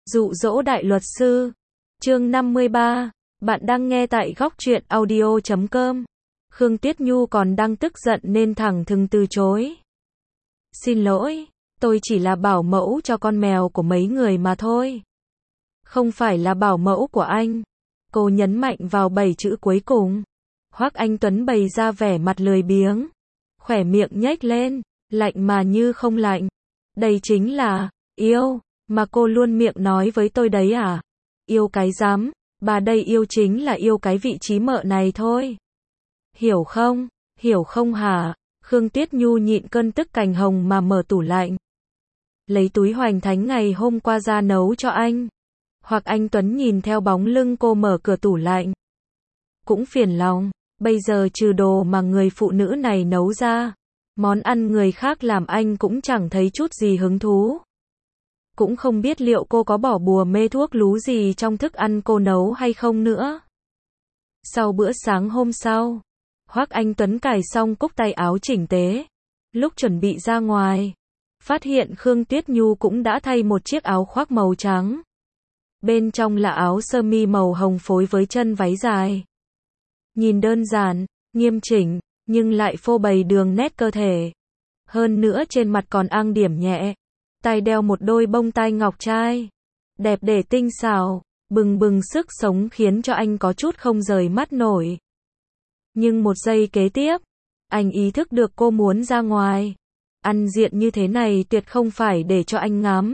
Dụ dỗ đại luật sư. Chương 53. Bạn đang nghe tại góc truyện audio.com. Khương Tuyết Nhu còn đang tức giận nên thẳng thừng từ chối. Xin lỗi, tôi chỉ là bảo mẫu cho con mèo của mấy người mà thôi. Không phải là bảo mẫu của anh. Cô nhấn mạnh vào 7 chữ cuối cùng. Hoắc Anh Tuấn bày ra vẻ mặt lười biếng. Khỏe miệng nhếch lên, lạnh mà như không lạnh. Đây chính là yêu mà cô luôn miệng nói với tôi đấy à? Yêu cái rắm, bà đây yêu chính là yêu cái vị trí mợ này thôi. Hiểu không hả? Khương Tuyết Nhu nhịn cơn tức cành hồng mà mở tủ lạnh. Lấy túi hoành thánh ngày hôm qua ra nấu cho anh. Hoặc anh Tuấn nhìn theo bóng lưng cô mở cửa tủ lạnh. Cũng phiền lòng, bây giờ trừ đồ mà người phụ nữ này nấu ra, món ăn người khác làm anh cũng chẳng thấy chút gì hứng thú. Cũng không biết liệu cô có bỏ bùa mê thuốc lú gì trong thức ăn cô nấu hay không nữa. Sau bữa sáng hôm sau, Hoắc Anh Tuấn cài xong cúc tay áo chỉnh tề. Lúc chuẩn bị ra ngoài, phát hiện Khương Tuyết Nhu cũng đã thay một chiếc áo khoác màu trắng. Bên trong là áo sơ mi màu hồng phối với chân váy dài. Nhìn đơn giản, nghiêm chỉnh, nhưng lại phô bày đường nét cơ thể. Hơn nữa trên mặt còn ăng điểm nhẹ. Tay đeo một đôi bông tai ngọc trai. Đẹp để tinh xảo, bừng bừng sức sống khiến cho anh có chút không rời mắt nổi. Nhưng một giây kế tiếp, anh ý thức được cô muốn ra ngoài. Ăn diện như thế này tuyệt không phải để cho anh ngắm.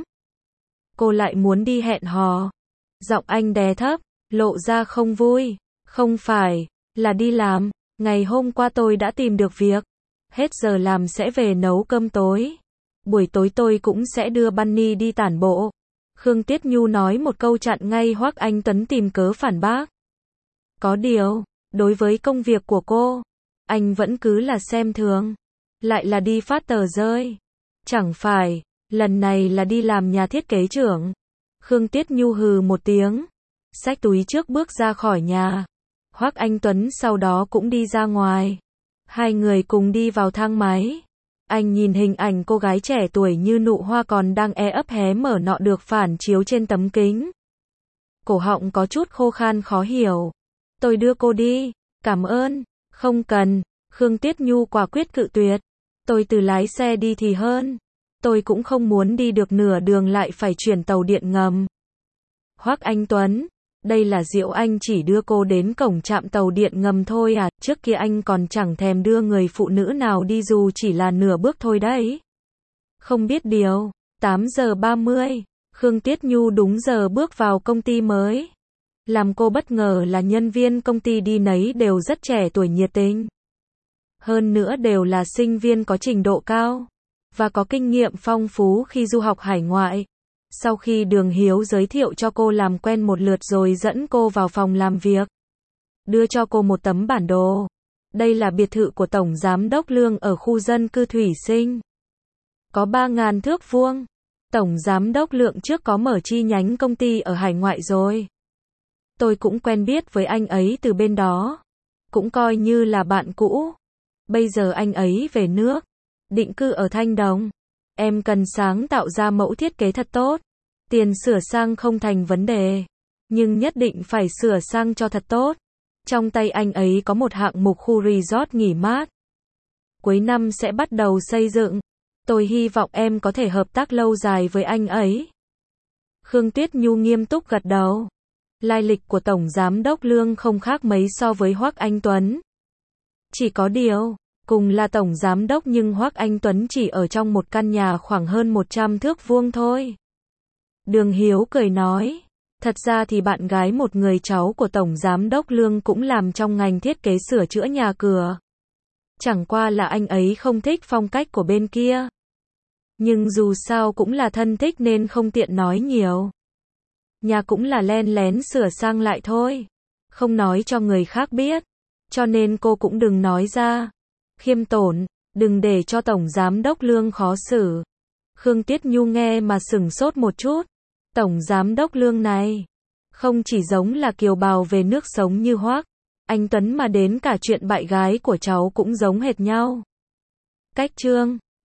Cô lại muốn đi hẹn hò. Giọng anh đè thấp, lộ ra không vui. Không phải, là đi làm. Ngày hôm qua tôi đã tìm được việc. Hết giờ làm sẽ về nấu cơm tối. Buổi tối tôi cũng sẽ đưa Bunny đi tản bộ. Khương Tuyết Nhu nói một câu chặn ngay Hoắc Anh Tuấn tìm cớ phản bác. Có điều, đối với công việc của cô, anh vẫn cứ là xem thường. Lại là đi phát tờ rơi. Chẳng phải, lần này là đi làm nhà thiết kế trưởng. Khương Tuyết Nhu hừ một tiếng. Xách túi trước bước ra khỏi nhà. Hoắc Anh Tuấn sau đó cũng đi ra ngoài. Hai người cùng đi vào thang máy. Anh nhìn hình ảnh cô gái trẻ tuổi như nụ hoa còn đang ấp hé mở nọ được phản chiếu trên tấm kính. Cổ họng có chút khô khan khó hiểu. Tôi đưa cô đi. Cảm ơn. Không cần. Khương Tuyết Nhu quả quyết cự tuyệt. Tôi tự lái xe đi thì hơn. Tôi cũng không muốn đi được nửa đường lại phải chuyển tàu điện ngầm. Hoắc Anh Tuấn. Đây là Diệu Anh chỉ đưa cô đến cổng trạm tàu điện ngầm thôi à, trước kia anh còn chẳng thèm đưa người phụ nữ nào đi dù chỉ là nửa bước thôi đấy. Không biết điều, 8 giờ 30, Khương Tuyết Nhu đúng giờ bước vào công ty mới. Làm cô bất ngờ là nhân viên công ty đi nấy đều rất trẻ tuổi nhiệt tình. Hơn nữa đều là sinh viên có trình độ cao, và có kinh nghiệm phong phú khi du học hải ngoại. Sau khi Đường Hiếu giới thiệu cho cô làm quen một lượt rồi dẫn cô vào phòng làm việc. Đưa cho cô một tấm bản đồ. Đây là biệt thự của Tổng Giám đốc Lương ở khu dân cư Thủy Sinh. Có 3.000 thước vuông. Tổng Giám đốc Lượng trước có mở chi nhánh công ty ở hải ngoại rồi. Tôi cũng quen biết với anh ấy từ bên đó. Cũng coi như là bạn cũ. Bây giờ anh ấy về nước. Định cư ở Thanh Đồng. Em cần sáng tạo ra mẫu thiết kế thật tốt. Tiền sửa sang không thành vấn đề. Nhưng nhất định phải sửa sang cho thật tốt. Trong tay anh ấy có một hạng mục khu resort nghỉ mát. Cuối năm sẽ bắt đầu xây dựng. Tôi hy vọng em có thể hợp tác lâu dài với anh ấy. Khương Tuyết Nhu nghiêm túc gật đầu. Lai lịch của Tổng Giám đốc Lương không khác mấy so với Hoắc Anh Tuấn. Chỉ có điều, cùng là Tổng Giám đốc nhưng Hoắc Anh Tuấn chỉ ở trong một căn nhà khoảng hơn 100 thước vuông thôi. Đường Hiếu cười nói, thật ra thì bạn gái một người cháu của Tổng Giám đốc Lương cũng làm trong ngành thiết kế sửa chữa nhà cửa. Chẳng qua là anh ấy không thích phong cách của bên kia. Nhưng dù sao cũng là thân thích nên không tiện nói nhiều. Nhà cũng là len lén sửa sang lại thôi. Không nói cho người khác biết. Cho nên cô cũng đừng nói ra. Khiêm tốn, đừng để cho Tổng Giám đốc Lương khó xử. Khương Tuyết Nhu nghe mà sửng sốt một chút. Tổng Giám đốc Lương này, không chỉ giống là kiều bào về nước sống như Hoắc Anh Tuấn mà đến cả chuyện bạn gái của cháu cũng giống hệt nhau. Cách chương